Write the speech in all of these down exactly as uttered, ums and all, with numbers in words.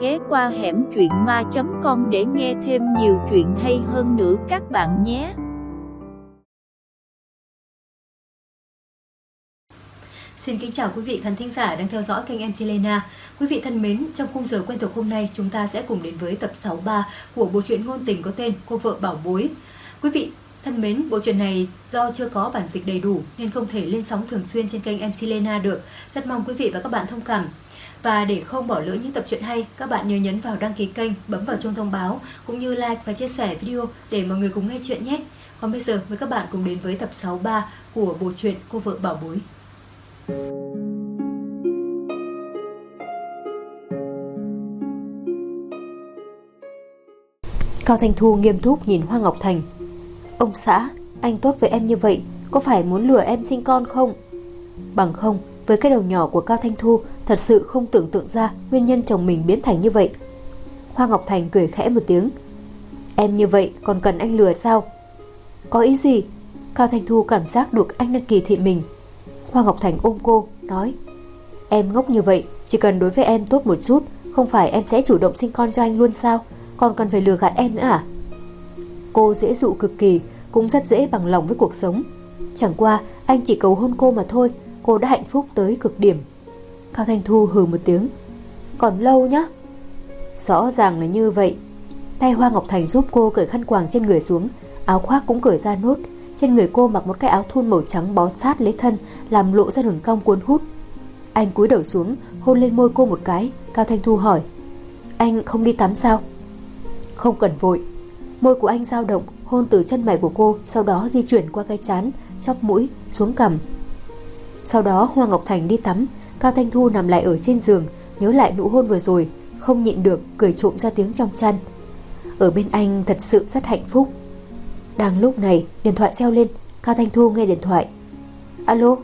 ghé qua hẻm truyện ma chấm com để nghe thêm nhiều chuyện hay hơn nữa các bạn nhé. Xin kính chào quý vị khán thính giả đang theo dõi kênh em xê Lena. Quý vị thân mến, trong khung giờ quen thuộc hôm nay, chúng ta sẽ cùng đến với tập sáu mươi ba của bộ truyện ngôn tình có tên Cô vợ bảo bối. Quý vị thân mến, bộ truyện này do chưa có bản dịch đầy đủ nên không thể lên sóng thường xuyên trên kênh em xê Lena được. Rất mong quý vị và các bạn thông cảm. Và để không bỏ lỡ những tập truyện hay, các bạn nhớ nhấn vào đăng ký kênh, bấm vào chuông thông báo cũng như like và chia sẻ video để mọi người cùng nghe chuyện nhé. Còn bây giờ mời các bạn cùng đến với tập sáu mươi ba của bộ truyện Cô vợ bảo bối. Cao Thanh Thu nghiêm túc nhìn Hoa Ngọc Thành. Ông xã, anh tốt với em như vậy, có phải muốn lừa em sinh con không? Bằng không, với cái đầu nhỏ của Cao Thanh Thu, thật sự không tưởng tượng ra nguyên nhân chồng mình biến thành như vậy. Hoa Ngọc Thành cười khẽ một tiếng. Em như vậy còn cần anh lừa sao? Có ý gì? Cao Thanh Thu cảm giác được anh đang kỳ thị mình. Hoa Ngọc Thành ôm cô, nói: Em ngốc như vậy, chỉ cần đối với em tốt một chút, không phải em sẽ chủ động sinh con cho anh luôn sao? Còn cần phải lừa gạt em nữa à? Cô dễ dụ cực kỳ, cũng rất dễ bằng lòng với cuộc sống. Chẳng qua anh chỉ cầu hôn cô mà thôi, cô đã hạnh phúc tới cực điểm. Cao Thanh Thu hừ một tiếng. Còn lâu nhá. Rõ ràng là như vậy. Tay Hoa Ngọc Thành giúp cô cởi khăn quàng trên người xuống, áo khoác cũng cởi ra nốt. Trên người cô mặc một cái áo thun màu trắng bó sát lấy thân, làm lộ ra đường cong cuốn hút. Anh cúi đầu xuống, hôn lên môi cô một cái. Cao Thanh Thu hỏi: Anh không đi tắm sao? Không cần vội. Môi của anh dao động, hôn từ chân mày của cô, sau đó di chuyển qua cái trán, chóp mũi, xuống cằm. Sau đó Hoa Ngọc Thành đi tắm. Cao Thanh Thu nằm lại ở trên giường, nhớ lại nụ hôn vừa rồi, không nhịn được cười trộm ra tiếng trong chăn. Ở bên anh thật sự rất hạnh phúc. Đang lúc này, điện thoại reo lên. Cao Thanh Thu nghe điện thoại. Alo,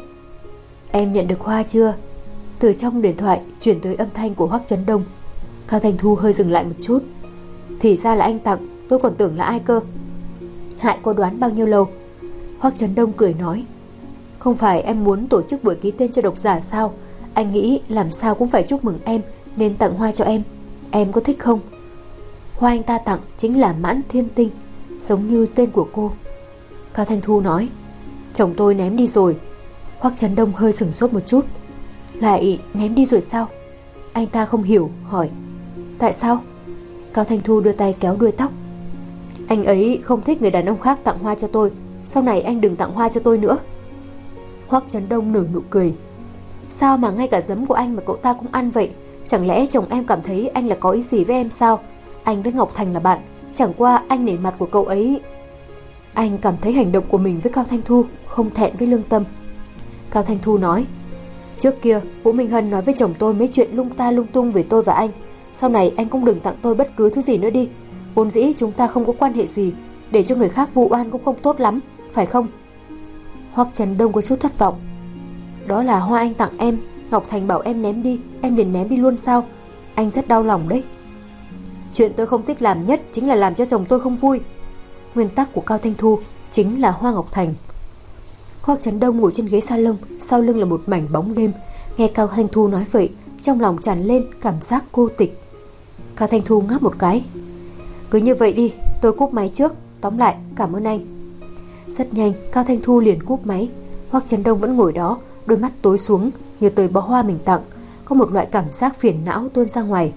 em nhận được hoa chưa? Từ trong điện thoại chuyển tới âm thanh của Hoắc Chấn Đông. Cao Thanh Thu hơi dừng lại một chút. Thì ra là anh tặng, tôi còn tưởng là ai cơ. Hại cô đoán bao nhiêu lâu? Hoắc Chấn Đông cười nói: Không phải em muốn tổ chức buổi ký tên cho độc giả sao? Anh nghĩ làm sao cũng phải chúc mừng em, nên tặng hoa cho em. Em có thích không? Hoa anh ta tặng chính là Mãn Thiên Tinh, giống như tên của cô. Cao Thanh Thu nói: Chồng tôi ném đi rồi. Hoắc Chấn Đông hơi sửng sốt một chút. Lại ném đi rồi sao? Anh ta không hiểu, hỏi: Tại sao? Cao Thanh Thu đưa tay kéo đuôi tóc. Anh ấy không thích người đàn ông khác tặng hoa cho tôi, sau này anh đừng tặng hoa cho tôi nữa. Hoắc Chấn Đông nở nụ cười. Sao mà ngay cả giấm của anh mà cậu ta cũng ăn vậy? Chẳng lẽ chồng em cảm thấy anh là có ý gì với em sao? Anh với Ngọc Thành là bạn, chẳng qua anh nể mặt của cậu ấy. Anh cảm thấy hành động của mình với Cao Thanh Thu không thẹn với lương tâm. Cao Thanh Thu nói: Trước kia Vũ Minh Hân nói với chồng tôi mấy chuyện lung ta lung tung về tôi và anh. Sau này anh cũng đừng tặng tôi bất cứ thứ gì nữa đi. Vốn dĩ chúng ta không có quan hệ gì, để cho người khác vu oan cũng không tốt lắm, phải không? Hoắc Chấn Đông có chút thất vọng. Đó là hoa anh tặng em, Ngọc Thành bảo em ném đi, em liền ném đi luôn sao? Anh rất đau lòng đấy. Chuyện tôi không thích làm nhất chính là làm cho chồng tôi không vui. Nguyên tắc của Cao Thanh Thu chính là Hoa Ngọc Thành. Hoắc Chấn Đông ngồi trên ghế salon, sau lưng là một mảnh bóng đêm. Nghe Cao Thanh Thu nói vậy, trong lòng tràn lên cảm giác cô tịch. Cao Thanh Thu ngáp một cái. Cứ như vậy đi, tôi cúp máy trước. Tóm lại, cảm ơn anh. Rất nhanh, Cao Thanh Thu liền cúp máy. Hoắc Chấn Đông vẫn ngồi đó, đôi mắt tối xuống, nhớ tới bó hoa mình tặng, có một loại cảm giác phiền não tuôn ra ngoài.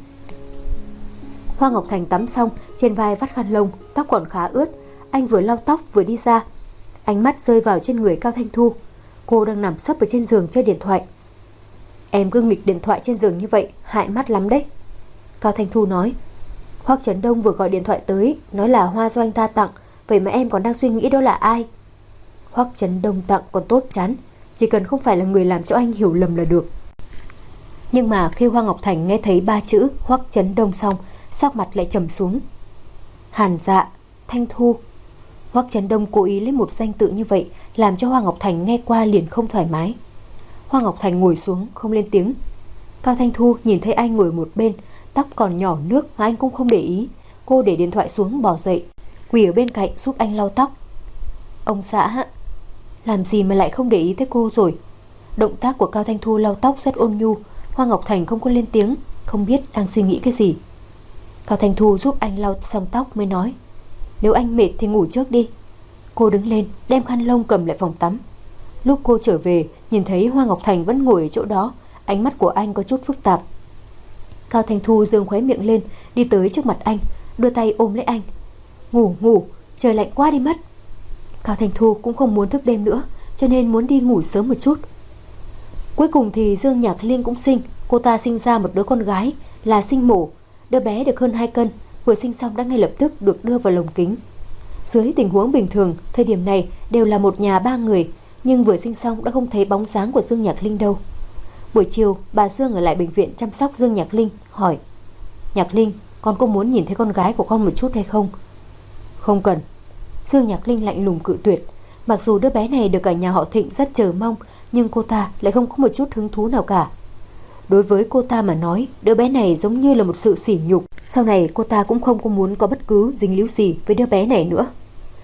Hoa Ngọc Thành tắm xong, trên vai vắt khăn lông, tóc còn khá ướt. Anh vừa lau tóc vừa đi ra. Ánh mắt rơi vào trên người Cao Thanh Thu. Cô đang nằm sấp ở trên giường chơi điện thoại. Em cứ nghịch điện thoại trên giường như vậy, hại mắt lắm đấy. Cao Thanh Thu nói. Hoắc Chấn Đông vừa gọi điện thoại tới, nói là hoa do anh ta tặng, vậy mà em còn đang suy nghĩ đó là ai. Hoắc Chấn Đông tặng còn tốt chán, chỉ cần không phải là người làm cho anh hiểu lầm là được. Nhưng mà khi Hoa Ngọc Thành nghe thấy ba chữ Hoắc Chấn Đông xong, sắc mặt lại trầm xuống. Hàn Dạ, Thanh Thu. Hoắc Chấn Đông cố ý lấy một danh tự như vậy, làm cho Hoa Ngọc Thành nghe qua liền không thoải mái. Hoa Ngọc Thành ngồi xuống không lên tiếng. Cao Thanh Thu nhìn thấy anh ngồi một bên, tóc còn nhỏ nước mà anh cũng không để ý. Cô để điện thoại xuống bỏ dậy, quỳ ở bên cạnh giúp anh lau tóc. Ông xã, làm gì mà lại không để ý tới cô rồi? Động tác của Cao Thanh Thu lau tóc rất ôn nhu. Hoa Ngọc Thành không có lên tiếng, không biết đang suy nghĩ cái gì. Cao Thanh Thu giúp anh lau xong tóc mới nói, nếu anh mệt thì ngủ trước đi. Cô đứng lên đem khăn lông cầm lại phòng tắm. Lúc cô trở về, nhìn thấy Hoa Ngọc Thành vẫn ngồi ở chỗ đó, ánh mắt của anh có chút phức tạp. Cao Thanh Thu giương khóe miệng lên, đi tới trước mặt anh, đưa tay ôm lấy anh. Ngủ ngủ, trời lạnh quá đi mất. Cao Thanh Thu cũng không muốn thức đêm nữa, cho nên muốn đi ngủ sớm một chút. Cuối cùng thì Dương Nhạc Linh cũng sinh. Cô ta sinh ra một đứa con gái, là sinh mổ. Đứa bé được hơn hai cân, vừa sinh xong đã ngay lập tức được đưa vào lồng kính. Dưới tình huống bình thường, thời điểm này đều là một nhà ba người, nhưng vừa sinh xong đã không thấy bóng dáng của Dương Nhạc Linh đâu. Buổi chiều, bà Dương ở lại bệnh viện chăm sóc Dương Nhạc Linh, hỏi, Nhạc Linh, con có muốn nhìn thấy con gái của con một chút hay không? Không cần. Dương Nhạc Linh lạnh lùng cự tuyệt. Mặc dù đứa bé này được cả nhà họ Thịnh rất chờ mong, nhưng cô ta lại không có một chút hứng thú nào cả. Đối với cô ta mà nói, đứa bé này giống như là một sự sỉ nhục. Sau này cô ta cũng không có muốn có bất cứ dính líu gì với đứa bé này nữa.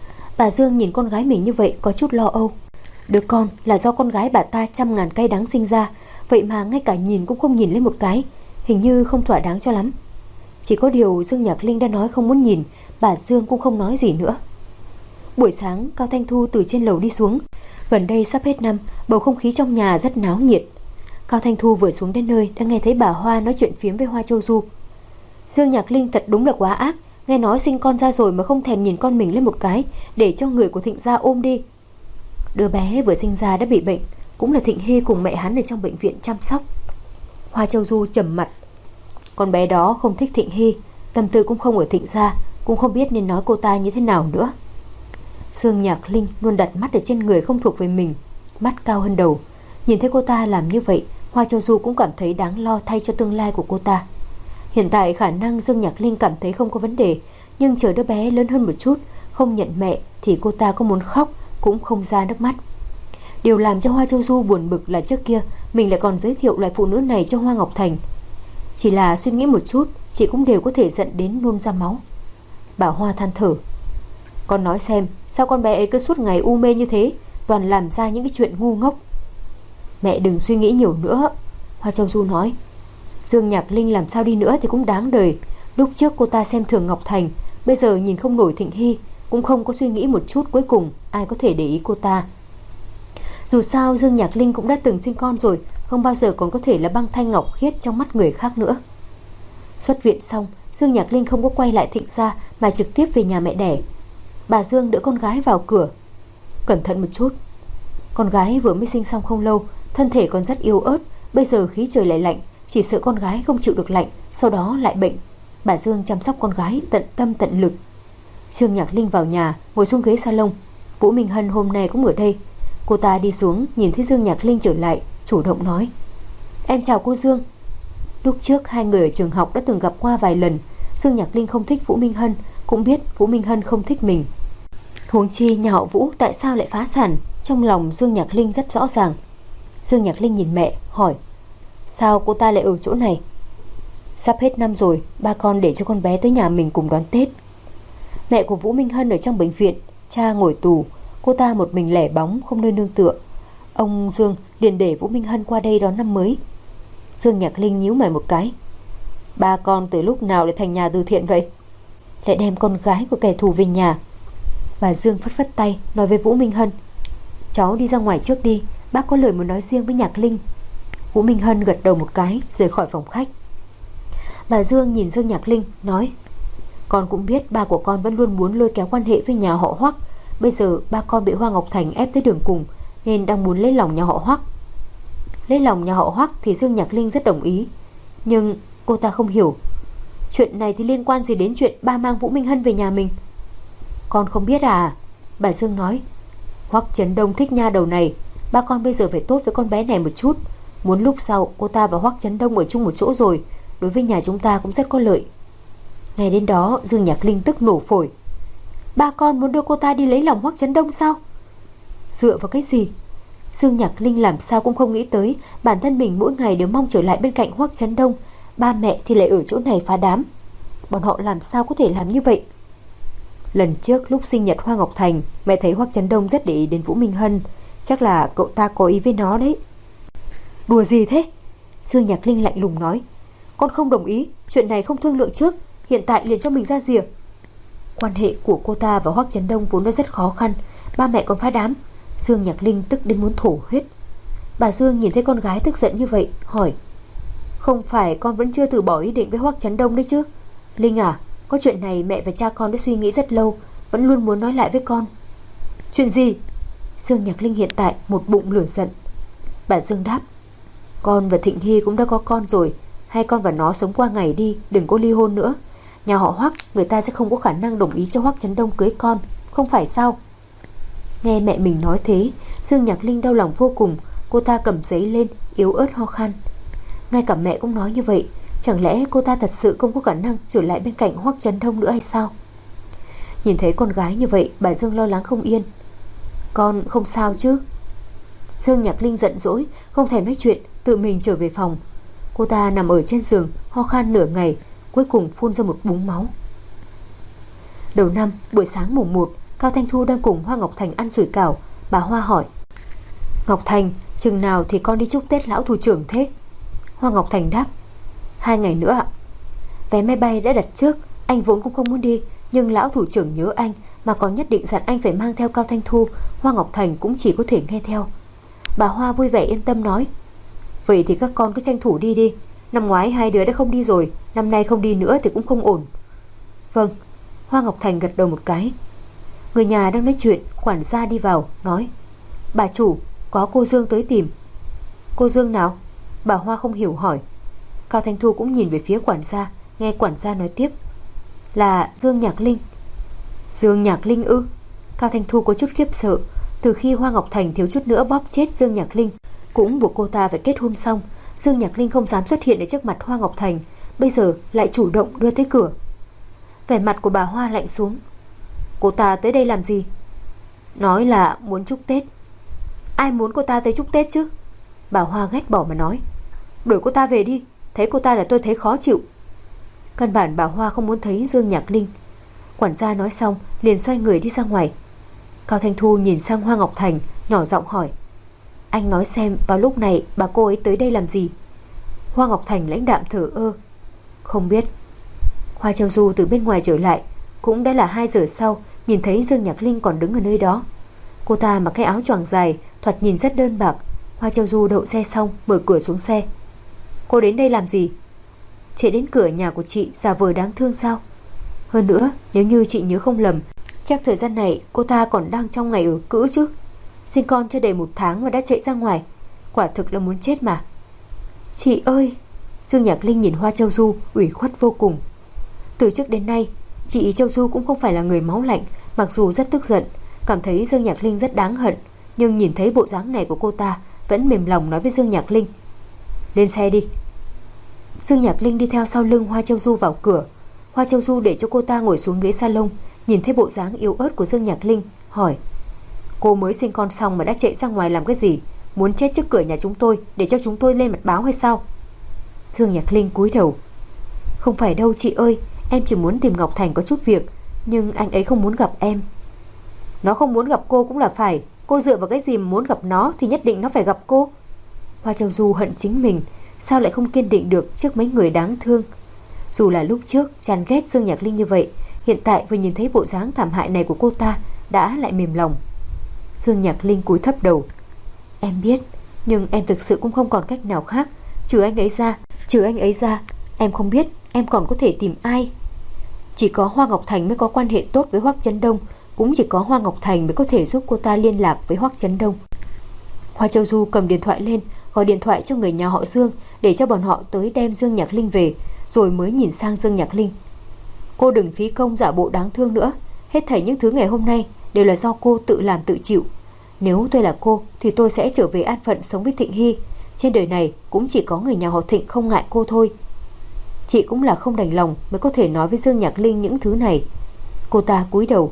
Bà Dương nhìn con gái mình như vậy có chút lo âu. Đứa con là do con gái bà ta trăm ngàn cay đắng sinh ra, vậy mà ngay cả nhìn cũng không nhìn lên một cái, hình như không thỏa đáng cho lắm. Chỉ có điều Dương Nhạc Linh đã nói không muốn nhìn, bà Dương cũng không nói gì nữa. Buổi sáng, Cao Thanh Thu từ trên lầu đi xuống. Gần đây sắp hết năm, bầu không khí trong nhà rất náo nhiệt. Cao Thanh Thu vừa xuống đến nơi đã nghe thấy bà Hoa nói chuyện phiếm với Hoa Châu Du. Dương Nhạc Linh thật đúng là quá ác, nghe nói sinh con ra rồi mà không thèm nhìn con mình lên một cái, để cho người của Thịnh gia ôm đi. Đứa bé vừa sinh ra đã bị bệnh, cũng là Thịnh Hy cùng mẹ hắn ở trong bệnh viện chăm sóc. Hoa Châu Du trầm mặt. Con bé đó không thích Thịnh Hy, tâm tư cũng không ở Thịnh gia, cũng không biết nên nói cô ta như thế nào nữa. Dương Nhạc Linh luôn đặt mắt ở trên người không thuộc về mình, mắt cao hơn đầu. Nhìn thấy cô ta làm như vậy, Hoa Châu Du cũng cảm thấy đáng lo thay cho tương lai của cô ta. Hiện tại khả năng Dương Nhạc Linh cảm thấy không có vấn đề, nhưng chờ đứa bé lớn hơn một chút, không nhận mẹ thì cô ta có muốn khóc cũng không ra nước mắt. Điều làm cho Hoa Châu Du buồn bực là trước kia mình lại còn giới thiệu loại phụ nữ này cho Hoa Ngọc Thành. Chỉ là suy nghĩ một chút, chị cũng đều có thể giận đến nôn ra máu. Bà Hoa than thở. Con nói xem, sao con bé ấy cứ suốt ngày u mê như thế, toàn làm ra những cái chuyện ngu ngốc. Mẹ đừng suy nghĩ nhiều nữa, Hoa Châu Du nói. Dương Nhạc Linh làm sao đi nữa thì cũng đáng đời. Lúc trước cô ta xem thường Ngọc Thành, bây giờ nhìn không nổi Thịnh Hy, cũng không có suy nghĩ một chút cuối cùng ai có thể để ý cô ta. Dù sao Dương Nhạc Linh cũng đã từng sinh con rồi, không bao giờ còn có thể là băng thanh ngọc khiết trong mắt người khác nữa. Xuất viện xong, Dương Nhạc Linh không có quay lại Thịnh gia mà trực tiếp về nhà mẹ đẻ. Bà Dương đỡ con gái vào cửa. Cẩn thận một chút. Con gái vừa mới sinh xong không lâu, thân thể còn rất yếu ớt, bây giờ khí trời lại lạnh, chỉ sợ con gái không chịu được lạnh, sau đó lại bệnh. Bà Dương chăm sóc con gái tận tâm tận lực. Dương Nhạc Linh vào nhà, ngồi xuống ghế salon. Vũ Minh Hân hôm nay cũng ở đây. Cô ta đi xuống, nhìn thấy Dương Nhạc Linh trở lại, chủ động nói, em chào cô Dương. Lúc trước hai người ở trường học đã từng gặp qua vài lần. Dương Nhạc Linh không thích Vũ Minh Hân, cũng biết Vũ Minh Hân không thích mình. Huống chi nhà họ Vũ tại sao lại phá sản, trong lòng Dương Nhạc Linh rất rõ ràng. Dương Nhạc Linh nhìn mẹ, hỏi, sao cô ta lại ở chỗ này? Sắp hết năm rồi, ba con để cho con bé tới nhà mình cùng đón Tết. Mẹ của Vũ Minh Hân ở trong bệnh viện, cha ngồi tù, cô ta một mình lẻ bóng không nơi nương tựa. Ông Dương liền để Vũ Minh Hân qua đây đón năm mới. Dương Nhạc Linh nhíu mày một cái. Ba con từ lúc nào lại thành nhà từ thiện vậy? Lại đem con gái của kẻ thù về nhà. Bà Dương phất phất tay nói với Vũ Minh Hân, cháu đi ra ngoài trước đi, bác có lời muốn nói riêng với Nhạc Linh. Vũ Minh Hân gật đầu một cái, rời khỏi phòng khách. Bà Dương nhìn Dương Nhạc Linh nói, con cũng biết ba của con vẫn luôn muốn lôi kéo quan hệ với nhà họ Hoắc. Bây giờ ba con bị Hoa Ngọc Thành ép tới đường cùng, nên đang muốn lấy lòng nhà họ Hoắc. Lấy lòng nhà họ Hoắc thì Dương Nhạc Linh rất đồng ý, nhưng cô ta không hiểu, chuyện này thì liên quan gì đến chuyện ba mang Vũ Minh Hân về nhà mình? Con không biết à? Bà Dương nói, Hoắc Trấn Đông thích nha đầu này, ba con bây giờ phải tốt với con bé này một chút. Muốn lúc sau cô ta và Hoắc Trấn Đông ở chung một chỗ rồi, đối với nhà chúng ta cũng rất có lợi. Ngày đến đó Dương Nhạc Linh tức nổ phổi. Ba con muốn đưa cô ta đi lấy lòng Hoắc Trấn Đông sao? Dựa vào cái gì? Dương Nhạc Linh làm sao cũng không nghĩ tới bản thân mình mỗi ngày đều mong trở lại bên cạnh Hoắc Trấn Đông, ba mẹ thì lại ở chỗ này phá đám. Bọn họ làm sao có thể làm như vậy? Lần trước lúc sinh nhật Hoa Ngọc Thành, mẹ thấy Hoắc Trấn Đông rất để ý đến Vũ Minh Hân, chắc là cậu ta có ý với nó đấy. Đùa gì thế? Dương Nhạc Linh lạnh lùng nói, con không đồng ý, chuyện này không thương lượng trước. hiện tại liền cho mình ra rìa. Quan hệ của cô ta và Hoắc Chấn Đông vốn đã rất khó khăn, ba mẹ còn phá đám. Dương Nhạc Linh tức đến muốn thổ huyết. Bà Dương nhìn thấy con gái tức giận như vậy, hỏi: Không phải con vẫn chưa từ bỏ ý định với Hoắc Chấn Đông đấy chứ? Linh à, có chuyện này mẹ và cha con đã suy nghĩ rất lâu, vẫn luôn muốn nói lại với con. Chuyện gì? Dương Nhạc Linh hiện tại một bụng lửa giận. Bà Dương đáp: Con và Thịnh Hy cũng đã có con rồi, hai con và nó sống qua ngày đi, đừng có ly hôn nữa. Nhà họ Hoắc, người ta sẽ không có khả năng đồng ý cho Hoắc Chấn Đông cưới con, không phải sao? Nghe mẹ mình nói thế, Dương Nhạc Linh đau lòng vô cùng. Cô ta cầm giấy lên, yếu ớt ho khan. Ngay cả mẹ cũng nói như vậy, chẳng lẽ cô ta thật sự không có khả năng trở lại bên cạnh Hoắc Chấn Đông nữa hay sao? Nhìn thấy con gái như vậy, bà Dương lo lắng không yên. Con không sao chứ? Dương Nhạc Linh giận dỗi, không thèm nói chuyện, tự mình trở về phòng. Cô ta nằm ở trên giường, ho khan nửa ngày, cuối cùng phun ra một búng máu. Đầu năm, buổi sáng mùng một, Cao Thanh Thu đang cùng Hoa Ngọc Thành ăn sủi cảo. Bà Hoa hỏi: Ngọc Thành, chừng nào thì con đi chúc Tết lão thủ trưởng thế? Hoa Ngọc Thành đáp: Hai ngày nữa ạ. Vé máy bay đã đặt trước, anh vốn cũng không muốn đi, nhưng lão thủ trưởng nhớ anh mà còn nhất định dặn anh phải mang theo Cao Thanh Thu. Hoa Ngọc Thành cũng chỉ có thể nghe theo. Bà Hoa vui vẻ yên tâm nói: Vậy thì các con cứ tranh thủ đi đi. Năm ngoái hai đứa đã không đi rồi, năm nay không đi nữa thì cũng không ổn. Vâng. Hoa Ngọc Thành gật đầu một cái. Người nhà đang nói chuyện, quản gia đi vào nói: Bà chủ, có cô Dương tới tìm. Cô Dương nào? Bà Hoa không hiểu hỏi. Cao Thanh Thu cũng nhìn về phía quản gia, nghe quản gia nói tiếp: Là Dương Nhạc Linh. Dương Nhạc Linh ư? Cao Thanh Thu có chút khiếp sợ. Từ khi Hoa Ngọc Thành thiếu chút nữa bóp chết Dương Nhạc Linh, cũng buộc cô ta phải kết hôn xong, Dương Nhạc Linh không dám xuất hiện ở trước mặt Hoa Ngọc Thành, bây giờ lại chủ động đưa tới cửa. Vẻ mặt của bà Hoa lạnh xuống. Cô ta tới đây làm gì? Nói là muốn chúc Tết. Ai muốn cô ta tới chúc Tết chứ? Bà Hoa ghét bỏ mà nói. Đuổi cô ta về đi, thấy cô ta là tôi thấy khó chịu. Căn bản bà Hoa không muốn thấy Dương Nhạc Linh. Quản gia nói xong liền xoay người đi ra ngoài. Cao Thanh Thu nhìn sang Hoa Ngọc Thành, nhỏ giọng hỏi: Anh nói xem vào lúc này bà cô ấy tới đây làm gì? Hoa Ngọc Thành lãnh đạm thở ơ: Không biết. Hoa Châu Du từ bên ngoài trở lại, cũng đã là hai giờ sau, nhìn thấy Dương Nhạc Linh còn đứng ở nơi đó. Cô ta mặc cái áo choàng dài, thoạt nhìn rất đơn bạc. Hoa Châu Du đậu xe xong mở cửa xuống xe. Cô đến đây làm gì? Chị đến cửa nhà của chị giả vờ đáng thương sao? Hơn nữa, nếu như chị nhớ không lầm, chắc thời gian này cô ta còn đang trong ngày ở cữ chứ. Sinh con chưa đầy một tháng mà đã chạy ra ngoài, quả thực là muốn chết mà. Chị ơi! Dương Nhạc Linh nhìn Hoa Châu Du ủy khuất vô cùng. Từ trước đến nay, chị Châu Du cũng không phải là người máu lạnh. Mặc dù rất tức giận, cảm thấy Dương Nhạc Linh rất đáng hận, nhưng nhìn thấy bộ dáng này của cô ta, vẫn mềm lòng nói với Dương Nhạc Linh: Lên xe đi. Dương Nhạc Linh đi theo sau lưng Hoa Châu Du vào cửa. Hoa Châu Du để cho cô ta ngồi xuống ghế salon, nhìn thấy bộ dáng yếu ớt của Dương Nhạc Linh, hỏi: Cô mới sinh con xong mà đã chạy ra ngoài làm cái gì? Muốn chết trước cửa nhà chúng tôi để cho chúng tôi lên mặt báo hay sao? Dương Nhạc Linh cúi đầu: Không phải đâu chị ơi, em chỉ muốn tìm Ngọc Thành có chút việc, nhưng anh ấy không muốn gặp em. Nó không muốn gặp cô cũng là phải. Cô dựa vào cái gì mà muốn gặp nó thì nhất định nó phải gặp cô. Hoa Châu Du hận chính mình, sao lại không kiên định được trước mấy người đáng thương. Dù là lúc trước chán ghét Dương Nhạc Linh như vậy, hiện tại vừa nhìn thấy bộ dáng thảm hại này của cô ta đã lại mềm lòng. Dương Nhạc Linh cúi thấp đầu: Em biết, nhưng em thực sự cũng không còn cách nào khác. Trừ anh ấy ra, trừ anh ấy ra, em không biết em còn có thể tìm ai. Chỉ có Hoa Ngọc Thành mới có quan hệ tốt với Hoắc Chấn Đông, cũng chỉ có Hoa Ngọc Thành mới có thể giúp cô ta liên lạc với Hoắc Chấn Đông. Hoa Châu Du cầm điện thoại lên, gọi điện thoại cho người nhà họ Dương để cho bọn họ tới đem Dương Nhạc Linh về, rồi mới nhìn sang Dương Nhạc Linh. Cô đừng phí công giả bộ đáng thương nữa. Hết thảy những thứ ngày hôm nay đều là do cô tự làm tự chịu. Nếu tôi là cô thì tôi sẽ trở về an phận sống với Thịnh Hy. Trên đời này cũng chỉ có người nhà họ Thịnh không ngại cô thôi. Chị cũng là không đành lòng mới có thể nói với Dương Nhạc Linh những thứ này. Cô ta cúi đầu: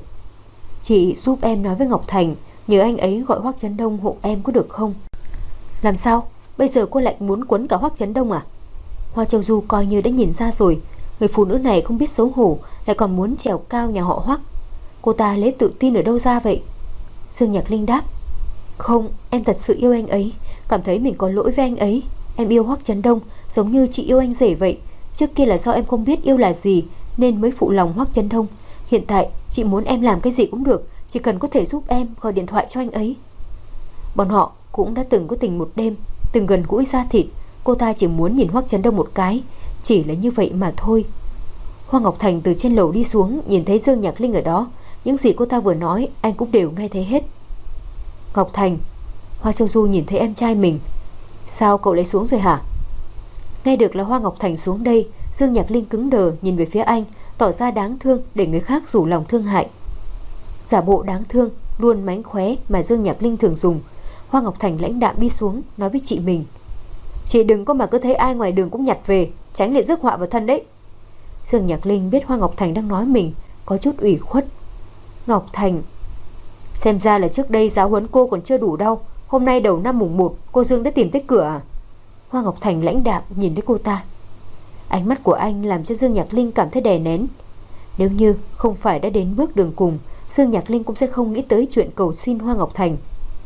Chị giúp em nói với Ngọc Thành, nhờ anh ấy gọi Hoắc Chấn Đông hộ em có được không? Làm sao? Bây giờ cô lại muốn quấn cả Hoắc Chấn Đông à? Hoa Châu Du coi như đã nhìn ra rồi, người phụ nữ này không biết xấu hổ, lại còn muốn trèo cao nhà họ Hoắc. Cô ta lấy tự tin ở đâu ra vậy? Dương Nhạc Linh đáp: Không, em thật sự yêu anh ấy, cảm thấy mình có lỗi với anh ấy. Em yêu Hoắc Chấn Đông giống như chị yêu anh rể vậy. Trước kia là do em không biết yêu là gì nên mới phụ lòng Hoắc Chấn Đông. Hiện tại chị muốn em làm cái gì cũng được, chỉ cần có thể giúp em gọi điện thoại cho anh ấy. Bọn họ cũng đã từng có tình một đêm, từng gần gũi da thịt. Cô ta chỉ muốn nhìn Hoắc Chấn Đông một cái, chỉ là như vậy mà thôi. Hoa Ngọc Thành từ trên lầu đi xuống, nhìn thấy Dương Nhạc Linh ở đó. Những gì cô ta vừa nói anh cũng đều nghe thấy hết. Ngọc Thành. Hoa Châu Du nhìn thấy em trai mình. Sao cậu lấy xuống rồi hả? Nghe được là Hoa Ngọc Thành xuống đây, Dương Nhạc Linh cứng đờ nhìn về phía anh, tỏ ra đáng thương để người khác rủ lòng thương hại. Giả bộ đáng thương, luôn mánh khóe mà Dương Nhạc Linh thường dùng. Hoa Ngọc Thành lãnh đạm đi xuống, nói với chị mình. Chị đừng có mà cứ thấy ai ngoài đường cũng nhặt về, tránh lại rước họa vào thân đấy. Dương Nhạc Linh biết Hoa Ngọc Thành đang nói mình, có chút ủy khuất. Ngọc Thành, xem ra là trước đây giáo huấn cô còn chưa đủ đâu. Hôm nay đầu năm mùng một, cô Dương đã tìm tới cửa à? Hoa Ngọc Thành lãnh đạm nhìn thấy cô ta. Ánh mắt của anh làm cho Dương Nhạc Linh cảm thấy đè nén. Nếu như không phải đã đến bước đường cùng, Dương Nhạc Linh cũng sẽ không nghĩ tới chuyện cầu xin Hoa Ngọc Thành.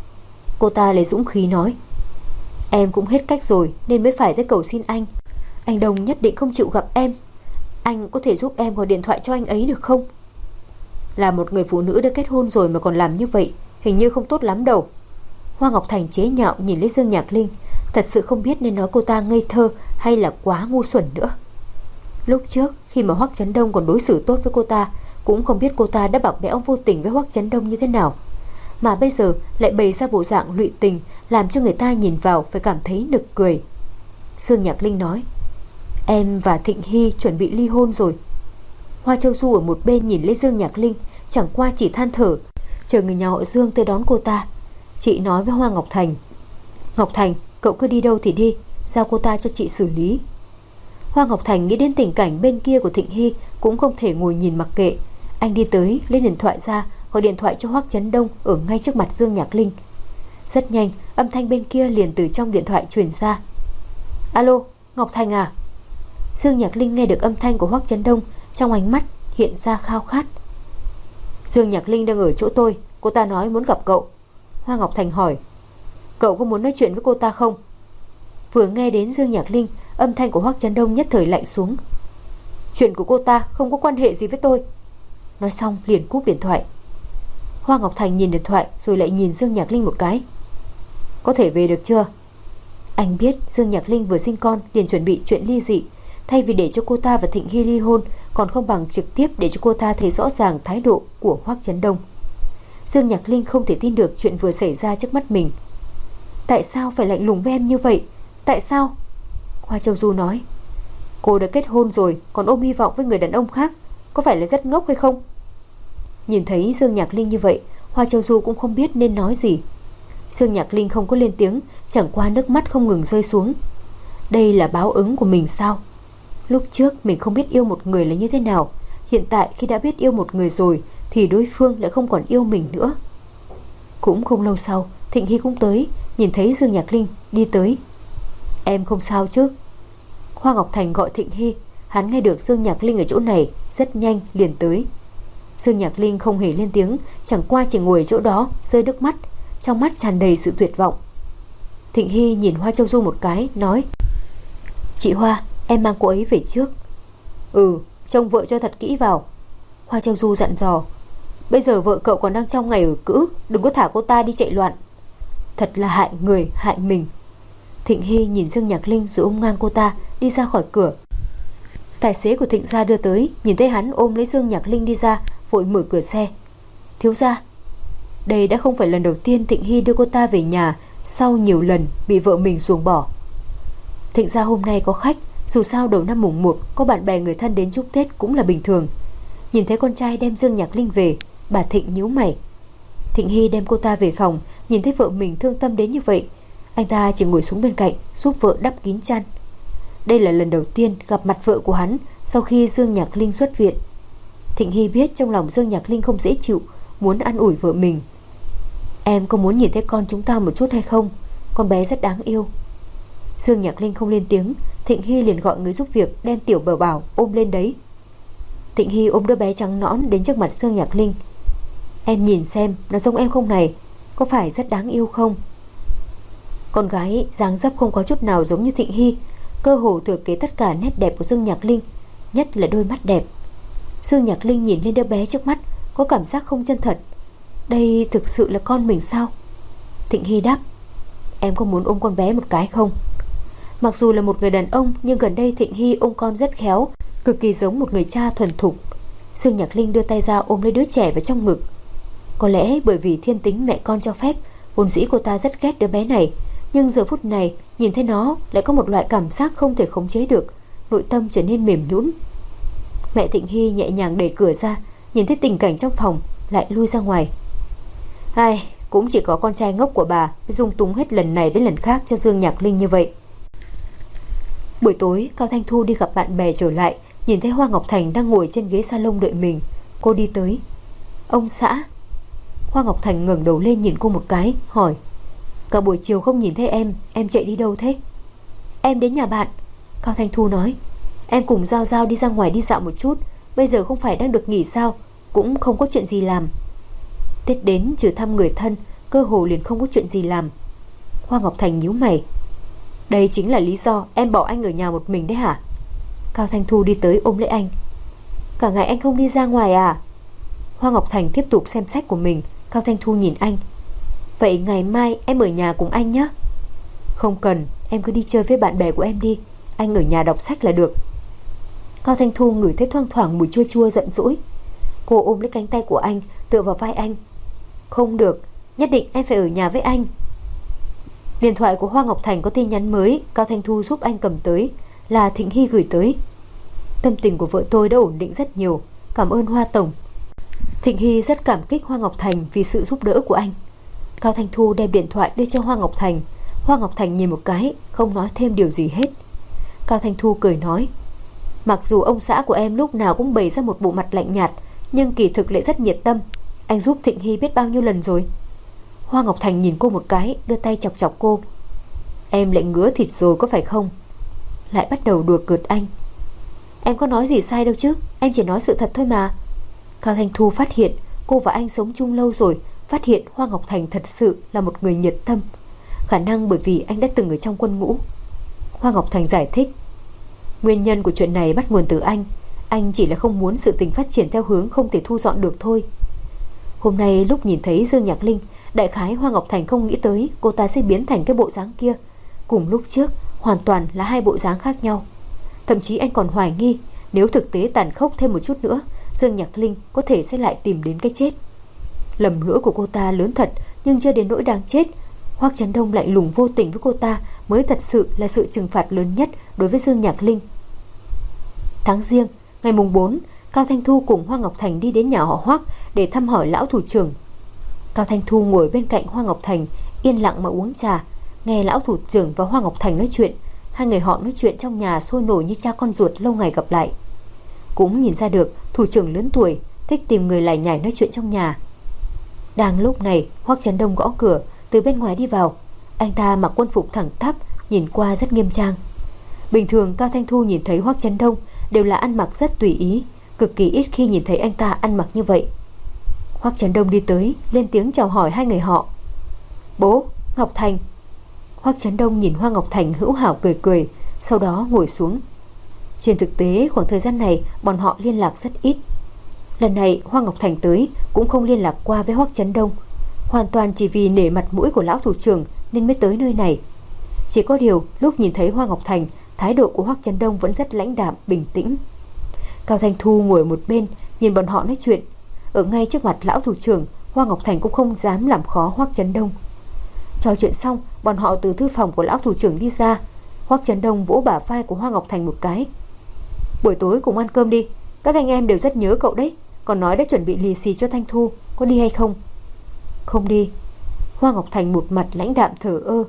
Cô ta lấy dũng khí nói. Em cũng hết cách rồi nên mới phải tới cầu xin anh. Anh Đông nhất định không chịu gặp em. Anh có thể giúp em gọi điện thoại cho anh ấy được không? Là một người phụ nữ đã kết hôn rồi mà còn làm như vậy, hình như không tốt lắm đâu. Hoa Ngọc Thành chế nhạo nhìn lấy Dương Nhạc Linh, thật sự không biết nên nói cô ta ngây thơ hay là quá ngu xuẩn nữa. Lúc trước khi mà Hoắc Chấn Đông còn đối xử tốt với cô ta, cũng không biết cô ta đã bạc bẽo vô tình với Hoắc Chấn Đông như thế nào, mà bây giờ lại bày ra bộ dạng lụy tình, làm cho người ta nhìn vào phải cảm thấy nực cười. Dương Nhạc Linh nói. Em và Thịnh Hy chuẩn bị ly hôn rồi. Hoa Châu Du ở một bên nhìn lấy Dương Nhạc Linh, chẳng qua chỉ than thở, chờ người nhà họ Dương tới đón cô ta. Chị nói với Hoa Ngọc Thành. Ngọc Thành, cậu cứ đi đâu thì đi, giao cô ta cho chị xử lý. Hoa Ngọc Thành nghĩ đến tình cảnh bên kia của Thịnh Hy, cũng không thể ngồi nhìn mặc kệ. Anh đi tới lấy điện thoại ra, gọi điện thoại cho Hoắc Chấn Đông ở ngay trước mặt Dương Nhạc Linh. Rất nhanh, âm thanh bên kia liền từ trong điện thoại truyền ra. Alo, Ngọc Thành à? Dương Nhạc Linh nghe được âm thanh của Hoắc Chấn Đông, trong ánh mắt hiện ra khao khát. Dương Nhạc Linh đang ở chỗ tôi, cô ta nói muốn gặp cậu. Hoa Ngọc Thành hỏi. Cậu có muốn nói chuyện với cô ta không? Vừa nghe đến Dương Nhạc Linh, âm thanh của Hoắc Chấn Đông nhất thời lạnh xuống. Chuyện của cô ta không có quan hệ gì với tôi. Nói xong liền cúp điện thoại. Hoa Ngọc Thành nhìn điện thoại rồi lại nhìn Dương Nhạc Linh một cái. Có thể về được chưa? Anh biết Dương Nhạc Linh vừa sinh con liền chuẩn bị chuyện ly dị, thay vì để cho cô ta và Thịnh Hy ly hôn, còn không bằng trực tiếp để cho cô ta thấy rõ ràng thái độ của Hoắc Chấn Đông. Dương Nhạc Linh không thể tin được chuyện vừa xảy ra trước mắt mình. Tại sao phải lạnh lùng với em như vậy? Tại sao? Hoa Châu Du nói. Cô đã kết hôn rồi còn ôm hy vọng với người đàn ông khác, có phải là rất ngốc hay không? Nhìn thấy Dương Nhạc Linh như vậy, Hoa Châu Du cũng không biết nên nói gì. Dương Nhạc Linh không có lên tiếng, chẳng qua nước mắt không ngừng rơi xuống. Đây là báo ứng của mình sao? Lúc trước mình không biết yêu một người là như thế nào, hiện tại khi đã biết yêu một người rồi thì đối phương lại không còn yêu mình nữa. Cũng không lâu sau, Thịnh Hy cũng tới, nhìn thấy Dương Nhạc Linh đi tới. Em không sao chứ? Hoa Ngọc Thành gọi Thịnh Hy, hắn nghe được Dương Nhạc Linh ở chỗ này, rất nhanh liền tới. Dương Nhạc Linh không hề lên tiếng, chẳng qua chỉ ngồi ở chỗ đó rơi nước mắt, trong mắt tràn đầy sự tuyệt vọng. Thịnh Hy nhìn Hoa Châu Du một cái, nói. Chị Hoa, em mang cô ấy về trước. Ừ, trông vợ cho thật kỹ vào. Hoa Châu Du dặn dò. Bây giờ vợ cậu còn đang trong ngày ở cữ, đừng có thả cô ta đi chạy loạn. Thật là hại người, hại mình. Thịnh Hy nhìn Dương Nhạc Linh rồi ôm ngang cô ta đi ra khỏi cửa. Tài xế của Thịnh gia đưa tới, nhìn thấy hắn ôm lấy Dương Nhạc Linh đi ra, vội mở cửa xe. Thiếu gia. Đây đã không phải lần đầu tiên Thịnh Hy đưa cô ta về nhà sau nhiều lần bị vợ mình ruồng bỏ. Thịnh gia hôm nay có khách, dù sao đầu năm mùng một có bạn bè người thân đến chúc Tết cũng là bình thường. Nhìn thấy con trai đem Dương Nhạc Linh về, bà Thịnh nhíu mày. Thịnh Hy đem cô ta về phòng, nhìn thấy vợ mình thương tâm đến như vậy, anh ta chỉ ngồi xuống bên cạnh giúp vợ đắp kín chăn. Đây là lần đầu tiên gặp mặt vợ của hắn sau khi Dương Nhạc Linh xuất viện. Thịnh Hy biết trong lòng Dương Nhạc Linh không dễ chịu, muốn an ủi vợ mình. Em có muốn nhìn thấy con chúng ta một chút hay không? Con bé rất đáng yêu. Dương Nhạc Linh không lên tiếng, Thịnh Hy liền gọi người giúp việc đem Tiểu Bảo Bảo ôm lên đấy. Thịnh Hy ôm đứa bé trắng nõn đến trước mặt Dương Nhạc Linh. Em nhìn xem nó giống em không này, có phải rất đáng yêu không? Con gái dáng dấp không có chút nào giống như Thịnh Hy, cơ hồ thừa kế tất cả nét đẹp của Dương Nhạc Linh, nhất là đôi mắt đẹp. Dương Nhạc Linh nhìn lên đứa bé trước mắt, có cảm giác không chân thật. Đây thực sự là con mình sao? Thịnh Hy đáp: Em có muốn ôm con bé một cái không? Mặc dù là một người đàn ông, nhưng gần đây Thịnh Hy ôm con rất khéo, cực kỳ giống một người cha thuần thục. Dương Nhạc Linh đưa tay ra ôm lấy đứa trẻ vào trong ngực. Có lẽ bởi vì thiên tính mẹ con cho phép, vốn dĩ cô ta rất ghét đứa bé này, nhưng giờ phút này nhìn thấy nó lại có một loại cảm giác không thể khống chế được, nội tâm trở nên mềm nhũn. Mẹ Thịnh Hy nhẹ nhàng đẩy cửa ra, nhìn thấy tình cảnh trong phòng lại lui ra ngoài. Ai, cũng chỉ có con trai ngốc của bà mới dung túng hết lần này đến lần khác cho Dương Nhạc Linh như vậy. Buổi tối, Cao Thanh Thu đi gặp bạn bè trở lại, nhìn thấy Hoa Ngọc Thành đang ngồi trên ghế salon đợi mình. Cô đi tới: Ông xã. Hoa Ngọc Thành ngẩng đầu lên nhìn cô một cái, hỏi: Cả buổi chiều không nhìn thấy em, em chạy đi đâu thế? Em đến nhà bạn. Cao Thanh Thu nói: Em cùng Giao Giao đi ra ngoài đi dạo một chút, bây giờ không phải đang được nghỉ sao, cũng không có chuyện gì làm. Tết đến trừ thăm người thân, cơ hồ liền không có chuyện gì làm. Hoa Ngọc Thành nhíu mày: Đây chính là lý do em bỏ anh ở nhà một mình đấy hả? Cao Thanh Thu đi tới ôm lấy anh: Cả ngày anh không đi ra ngoài à? Hoa Ngọc Thành tiếp tục xem sách của mình. Cao Thanh Thu nhìn anh: Vậy ngày mai em ở nhà cùng anh nhé. Không cần, em cứ đi chơi với bạn bè của em đi, anh ở nhà đọc sách là được. Cao Thanh Thu ngửi thấy thoang thoảng mùi chua chua giận dỗi. Cô ôm lấy cánh tay của anh, tựa vào vai anh: Không được, nhất định em phải ở nhà với anh. Điện thoại của Hoa Ngọc Thành có tin nhắn mới, Cao Thanh Thu giúp anh cầm tới, là Thịnh Hy gửi tới: Tâm tình của vợ tôi đã ổn định rất nhiều, cảm ơn Hoa Tổng. Thịnh Hy rất cảm kích Hoa Ngọc Thành vì sự giúp đỡ của anh. Cao Thanh Thu đem điện thoại đưa cho Hoa Ngọc Thành. Hoa Ngọc Thành nhìn một cái, không nói thêm điều gì hết. Cao Thanh Thu cười nói: Mặc dù ông xã của em lúc nào cũng bày ra một bộ mặt lạnh nhạt, nhưng kỳ thực lại rất nhiệt tâm. Anh giúp Thịnh Hy biết bao nhiêu lần rồi. Hoa Ngọc Thành nhìn cô một cái, đưa tay chọc chọc cô: Em lại ngứa thịt rồi có phải không? Lại bắt đầu đùa cợt anh. Em có nói gì sai đâu chứ, em chỉ nói sự thật thôi mà. Cao Thanh Thu phát hiện cô và anh sống chung lâu rồi, phát hiện Hoa Ngọc Thành thật sự là một người nhiệt tâm. Khả năng bởi vì anh đã từng ở trong quân ngũ. Hoa Ngọc Thành giải thích: Nguyên nhân của chuyện này bắt nguồn từ anh. Anh chỉ là không muốn sự tình phát triển theo hướng không thể thu dọn được thôi. Hôm nay lúc nhìn thấy Dương Nhạc Linh, đại khái Hoa Ngọc Thành không nghĩ tới cô ta sẽ biến thành cái bộ dáng kia. Cùng lúc trước hoàn toàn là hai bộ dáng khác nhau. Thậm chí anh còn hoài nghi, nếu thực tế tàn khốc thêm một chút nữa, Dương Nhạc Linh có thể sẽ lại tìm đến cái chết. Lầm lỗi của cô ta lớn thật, nhưng chưa đến nỗi đáng chết. Hoắc Chấn Đông lạnh lùng vô tình với cô ta mới thật sự là sự trừng phạt lớn nhất đối với Dương Nhạc Linh. Tháng Giêng, ngày mùng bốn, Cao Thanh Thu cùng Hoa Ngọc Thành đi đến nhà họ Hoắc để thăm hỏi lão thủ trưởng. Cao Thanh Thu ngồi bên cạnh Hoa Ngọc Thành, yên lặng mà uống trà, nghe lão thủ trưởng và Hoa Ngọc Thành nói chuyện. Hai người họ nói chuyện trong nhà sôi nổi như cha con ruột lâu ngày gặp lại. Cũng nhìn ra được thủ trưởng lớn tuổi, thích tìm người lải nhải nói chuyện trong nhà. Đang lúc này, Hoắc Chấn Đông gõ cửa, từ bên ngoài đi vào. Anh ta mặc quân phục thẳng tắp, nhìn qua rất nghiêm trang. Bình thường Cao Thanh Thu nhìn thấy Hoắc Chấn Đông đều là ăn mặc rất tùy ý, cực kỳ ít khi nhìn thấy anh ta ăn mặc như vậy. Hoắc Chấn Đông đi tới, lên tiếng chào hỏi hai người họ. Bố, Ngọc Thành. Hoắc Chấn Đông nhìn Hoa Ngọc Thành hữu hảo cười cười, sau đó ngồi xuống. Trên thực tế khoảng thời gian này bọn họ liên lạc rất ít. Lần này Hoa Ngọc Thành tới cũng không liên lạc qua với Hoắc Chấn Đông, hoàn toàn chỉ vì nể mặt mũi của lão thủ trưởng nên mới tới nơi này. Chỉ có điều lúc nhìn thấy Hoa Ngọc Thành, thái độ của Hoắc Chấn Đông vẫn rất lãnh đạm, bình tĩnh. Cao Thanh Thu ngồi một bên nhìn bọn họ nói chuyện. Ở ngay trước mặt lão thủ trưởng, Hoa Ngọc Thành cũng không dám làm khó Hoắc Chấn Đông. Trò chuyện xong, bọn họ từ thư phòng của lão thủ trưởng đi ra. Hoắc Chấn Đông vỗ bả vai của Hoa Ngọc Thành một cái. Buổi tối cùng ăn cơm đi, các anh em đều rất nhớ cậu đấy. Còn nói đã chuẩn bị lì xì cho Thanh Thu, có đi hay không? Không đi. Hoa Ngọc Thành một mặt lãnh đạm thờ ơ.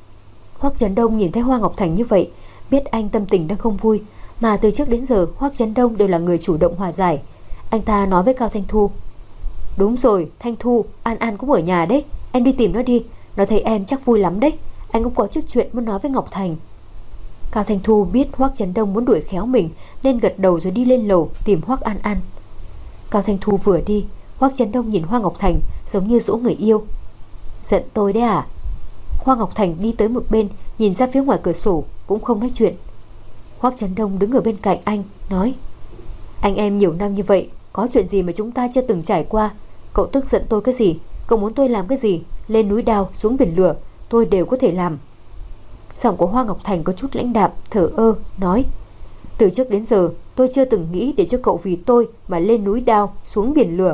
Hoắc Chấn Đông nhìn thấy Hoa Ngọc Thành như vậy, biết anh tâm tình đang không vui, mà từ trước đến giờ Hoắc Chấn Đông đều là người chủ động hòa giải. Anh ta nói với Cao Thanh Thu: Đúng rồi, Thanh Thu, An An cũng ở nhà đấy, em đi tìm nó đi, nó thấy em chắc vui lắm đấy, anh cũng có chút chuyện muốn nói với Ngọc Thành. Cao Thanh Thu biết Hoắc Chấn Đông muốn đuổi khéo mình nên gật đầu rồi đi lên lầu tìm Hoắc An An. Cao Thanh Thu vừa đi, Hoắc Chấn Đông nhìn Hoa Ngọc Thành giống như dỗ người yêu. Giận tôi đấy à? Hoa Ngọc Thành đi tới một bên, nhìn ra phía ngoài cửa sổ, cũng không nói chuyện. Hoắc Chấn Đông đứng ở bên cạnh anh, nói: Anh em nhiều năm như vậy, có chuyện gì mà chúng ta chưa từng trải qua? Cậu tức giận tôi cái gì? Cậu muốn tôi làm cái gì? Lên núi đao, xuống biển lửa, tôi đều có thể làm. Giọng của Hoa Ngọc Thành có chút lãnh đạm, thở ơ, nói: Từ trước đến giờ tôi chưa từng nghĩ để cho cậu vì tôi mà lên núi đao, xuống biển lửa.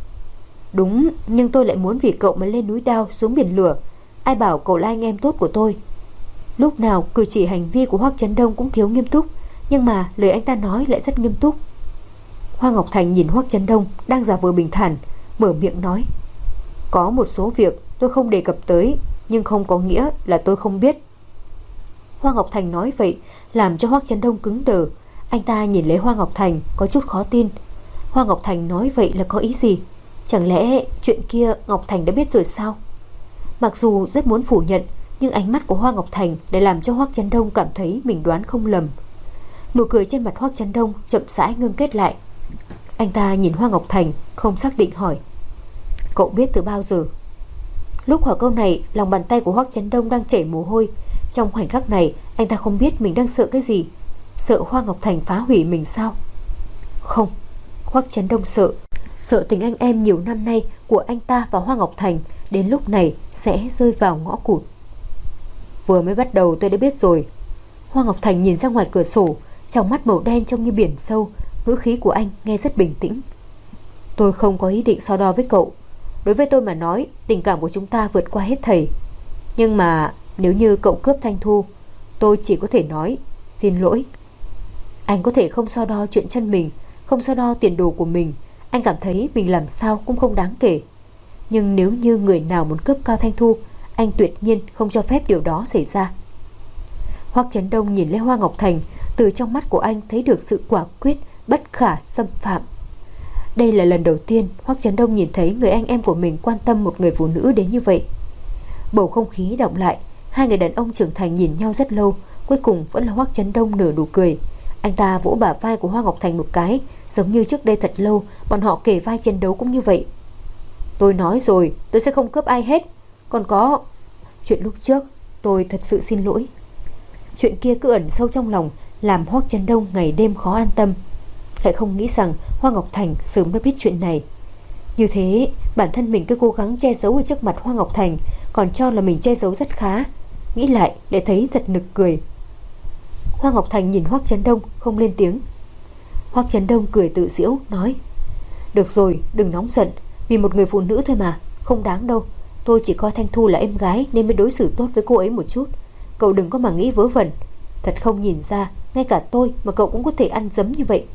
Đúng, nhưng tôi lại muốn vì cậu mà lên núi đao, xuống biển lửa. Ai bảo cậu là anh em tốt của tôi? Lúc nào cử chỉ hành vi của Hoắc Chấn Đông cũng thiếu nghiêm túc, nhưng mà lời anh ta nói lại rất nghiêm túc. Hoa Ngọc Thành nhìn Hoắc Chấn Đông đang giả vờ bình thản, mở miệng nói: Có một số việc tôi không đề cập tới, nhưng không có nghĩa là tôi không biết. Hoa Ngọc Thành nói vậy làm cho Hoắc Chấn Đông cứng đờ. Anh ta nhìn lấy Hoa Ngọc Thành có chút khó tin. Hoa Ngọc Thành nói vậy là có ý gì? Chẳng lẽ chuyện kia Ngọc Thành đã biết rồi sao? Mặc dù rất muốn phủ nhận, nhưng ánh mắt của Hoa Ngọc Thành để làm cho Hoắc Chấn Đông cảm thấy mình đoán không lầm. Nụ cười trên mặt Hoắc Chấn Đông chậm rãi ngưng kết lại. Anh ta nhìn Hoa Ngọc Thành không xác định hỏi: Cậu biết từ bao giờ? Lúc hỏi câu này, lòng bàn tay của Hoắc Chấn Đông đang chảy mồ hôi. Trong khoảnh khắc này, anh ta không biết mình đang sợ cái gì. Sợ Hoa Ngọc Thành phá hủy mình sao? Không, Hoắc Chấn Đông sợ Sợ tình anh em nhiều năm nay của anh ta và Hoa Ngọc Thành đến lúc này sẽ rơi vào ngõ cụt. Vừa mới bắt đầu tôi đã biết rồi. Hoa Ngọc Thành nhìn ra ngoài cửa sổ, trong mắt màu đen trông như biển sâu. Ngữ khí của anh nghe rất bình tĩnh. Tôi không có ý định so đo với cậu. Đối với tôi mà nói, tình cảm của chúng ta vượt qua hết thảy. Nhưng mà nếu như cậu cướp Thanh Thu, tôi chỉ có thể nói xin lỗi. Anh có thể không so đo chuyện chân mình, không so đo tiền đồ của mình. Anh cảm thấy mình làm sao cũng không đáng kể. Nhưng nếu như người nào muốn cướp Cao Thanh Thu, anh tuyệt nhiên không cho phép điều đó xảy ra. Hoắc Chấn Đông nhìn lên Hoa Ngọc Thành, từ trong mắt của anh thấy được sự quả quyết, bất khả xâm phạm. Đây là lần đầu tiên Hoắc Chấn Đông nhìn thấy người anh em của mình quan tâm một người phụ nữ đến như vậy. Bầu không khí đọng lại. Hai người đàn ông trưởng thành nhìn nhau rất lâu, cuối cùng vẫn là Hoắc Chấn Đông nở nụ cười. Anh ta vỗ bả vai của Hoa Ngọc Thành một cái, giống như trước đây thật lâu bọn họ kề vai chiến đấu cũng như vậy. Tôi nói rồi, tôi sẽ không cướp ai hết. Còn có chuyện lúc trước, tôi thật sự xin lỗi. Chuyện kia cứ ẩn sâu trong lòng, làm Hoắc Chấn Đông ngày đêm khó an tâm. Lại không nghĩ rằng Hoa Ngọc Thành sớm đã biết chuyện này. Như thế bản thân mình cứ cố gắng che giấu ở trước mặt Hoa Ngọc Thành, còn cho là mình che giấu rất khá. Nghĩ lại để thấy thật nực cười. Hoa Ngọc Thành nhìn Hoắc Chấn Đông không lên tiếng. Hoắc Chấn Đông cười tự giễu nói: Được rồi, đừng nóng giận. Vì một người phụ nữ thôi mà, không đáng đâu. Tôi chỉ coi Thanh Thu là em gái nên mới đối xử tốt với cô ấy một chút. Cậu đừng có mà nghĩ vớ vẩn. Thật không nhìn ra, ngay cả tôi mà cậu cũng có thể ăn dấm như vậy.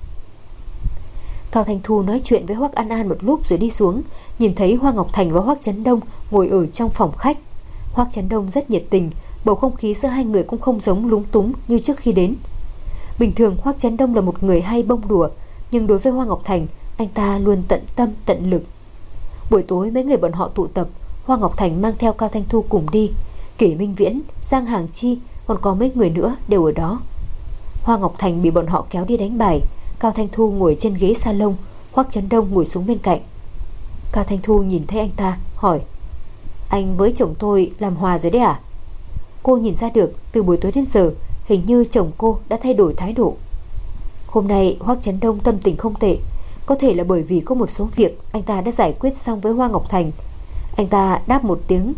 Cao Thanh Thu nói chuyện với Hoắc An An một lúc rồi đi xuống, nhìn thấy Hoa Ngọc Thành và Hoắc Chấn Đông ngồi ở trong phòng khách. Hoắc Chấn Đông rất nhiệt tình, bầu không khí giữa hai người cũng không giống lúng túng như trước khi đến. Bình thường Hoắc Chấn Đông là một người hay bông đùa, nhưng đối với Hoa Ngọc Thành, anh ta luôn tận tâm tận lực. Buổi tối mấy người bọn họ tụ tập, Hoa Ngọc Thành mang theo Cao Thanh Thu cùng đi. Kỷ Minh Viễn, Giang Hàng Chi, còn có mấy người nữa đều ở đó. Hoa Ngọc Thành bị bọn họ kéo đi đánh bài. Cao Thanh Thu ngồi trên ghế salon, Hoắc Chấn Đông ngồi xuống bên cạnh. Cao Thanh Thu nhìn thấy anh ta, hỏi: Anh với chồng tôi làm hòa rồi đấy à? Cô nhìn ra được từ buổi tối đến giờ, hình như chồng cô đã thay đổi thái độ. Hôm nay Hoắc Chấn Đông tâm tình không tệ. Có thể là bởi vì có một số việc anh ta đã giải quyết xong với Hoa Ngọc Thành. Anh ta đáp một tiếng: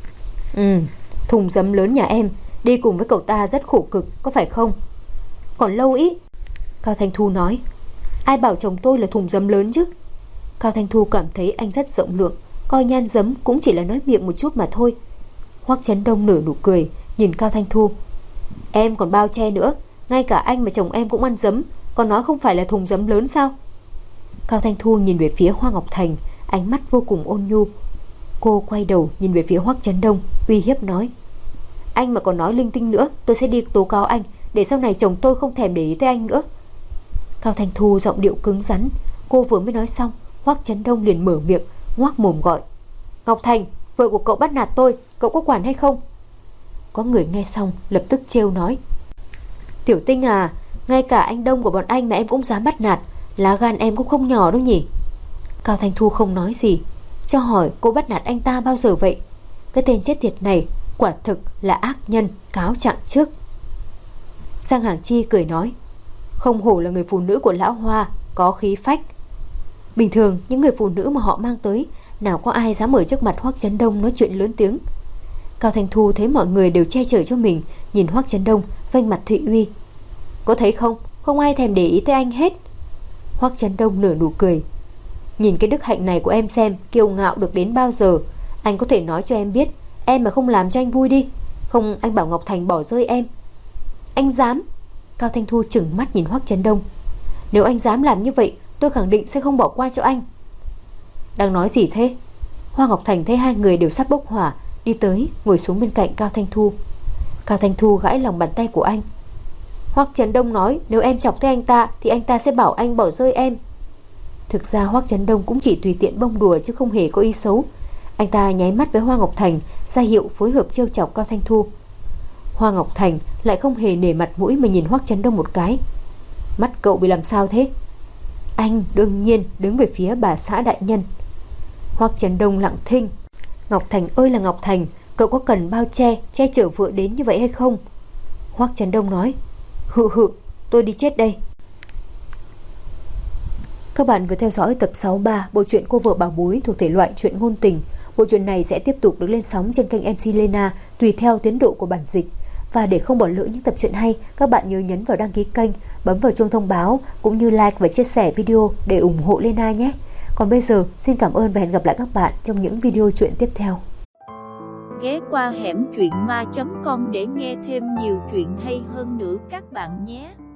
Ừ, thùng giấm lớn nhà em, đi cùng với cậu ta rất khổ cực, có phải không? Còn lâu ý. Cao Thanh Thu nói: Ai bảo chồng tôi là thùng giấm lớn chứ? Cao Thanh Thu cảm thấy anh rất rộng lượng, coi nhan giấm cũng chỉ là nói miệng một chút mà thôi. Hoắc Chấn Đông nở nụ cười, nhìn Cao Thanh Thu: Em còn bao che nữa, ngay cả anh mà chồng em cũng ăn giấm, còn nói không phải là thùng giấm lớn sao? Cao Thanh Thu nhìn về phía Hoa Ngọc Thành, ánh mắt vô cùng ôn nhu. Cô quay đầu nhìn về phía Hoắc Chấn Đông, uy hiếp nói: Anh mà còn nói linh tinh nữa, tôi sẽ đi tố cáo anh, để sau này chồng tôi không thèm để ý tới anh nữa. Cao Thanh Thu giọng điệu cứng rắn. Cô vừa mới nói xong, Hoắc Chấn Đông liền mở miệng, ngoác mồm gọi: Ngọc Thành, vợ của cậu bắt nạt tôi, cậu có quản hay không? Có người nghe xong lập tức trêu nói: Tiểu Tinh à, ngay cả anh Đông của bọn anh mà em cũng dám bắt nạt, lá gan em cũng không nhỏ đâu nhỉ? Cao Thanh Thu không nói gì, cho hỏi cô bắt nạt anh ta bao giờ vậy? Cái tên chết tiệt này quả thực là ác nhân, cáo trạng trước. Giang Hàng Chi cười nói: Không hổ là người phụ nữ của lão Hoa, có khí phách. Bình thường những người phụ nữ mà họ mang tới, nào có ai dám ở trước mặt Hoắc Chấn Đông nói chuyện lớn tiếng. Cao Thanh Thu thấy mọi người đều che chở cho mình, nhìn Hoắc Chấn Đông vênh mặt thị uy. Có thấy không, không ai thèm để ý tới anh hết. Hoắc Chấn Đông nở nụ cười. Nhìn cái đức hạnh này của em xem, kiêu ngạo được đến bao giờ. Anh có thể nói cho em biết, em mà không làm cho anh vui đi, không anh bảo Ngọc Thành bỏ rơi em. Anh dám? Cao Thanh Thu trừng mắt nhìn Hoắc Chấn Đông. Nếu anh dám làm như vậy, tôi khẳng định sẽ không bỏ qua cho anh. Đang nói gì thế? Hoa Ngọc Thành thấy hai người đều sắp bốc hỏa, đi tới ngồi xuống bên cạnh Cao Thanh Thu. Cao Thanh Thu gãi lòng bàn tay của anh. Hoắc Chấn Đông nói nếu em chọc tới anh ta thì anh ta sẽ bảo anh bỏ rơi em. Thực ra Hoắc Chấn Đông cũng chỉ tùy tiện bông đùa chứ không hề có ý xấu. Anh ta nháy mắt với Hoa Ngọc Thành, ra hiệu phối hợp trêu chọc Cao Thanh Thu. Hoa Ngọc Thành lại không hề nể mặt mũi mà nhìn Hoắc Chấn Đông một cái. Mắt cậu bị làm sao thế? Anh đương nhiên đứng về phía bà xã đại nhân. Hoắc Chấn Đông lặng thinh. Ngọc Thành ơi là Ngọc Thành, cậu có cần bao che che chở vợ đến như vậy hay không? Hoắc Chấn Đông nói. Hự hự, tôi đi chết đây. Các bạn vừa theo dõi tập sáu mươi ba bộ truyện Cô vợ bảo bối thuộc thể loại truyện ngôn tình. Bộ truyện này sẽ tiếp tục được lên sóng trên kênh em xê Lena tùy theo tiến độ của bản dịch. Và để không bỏ lỡ những tập truyện hay, các bạn nhớ nhấn vào đăng ký kênh, bấm vào chuông thông báo cũng như like và chia sẻ video để ủng hộ Lena nhé. Còn bây giờ, xin cảm ơn và hẹn gặp lại các bạn trong những video truyện tiếp theo. Ghé qua hẻm truyện ma chấm com để nghe thêm nhiều chuyện hay hơn nữa các bạn nhé.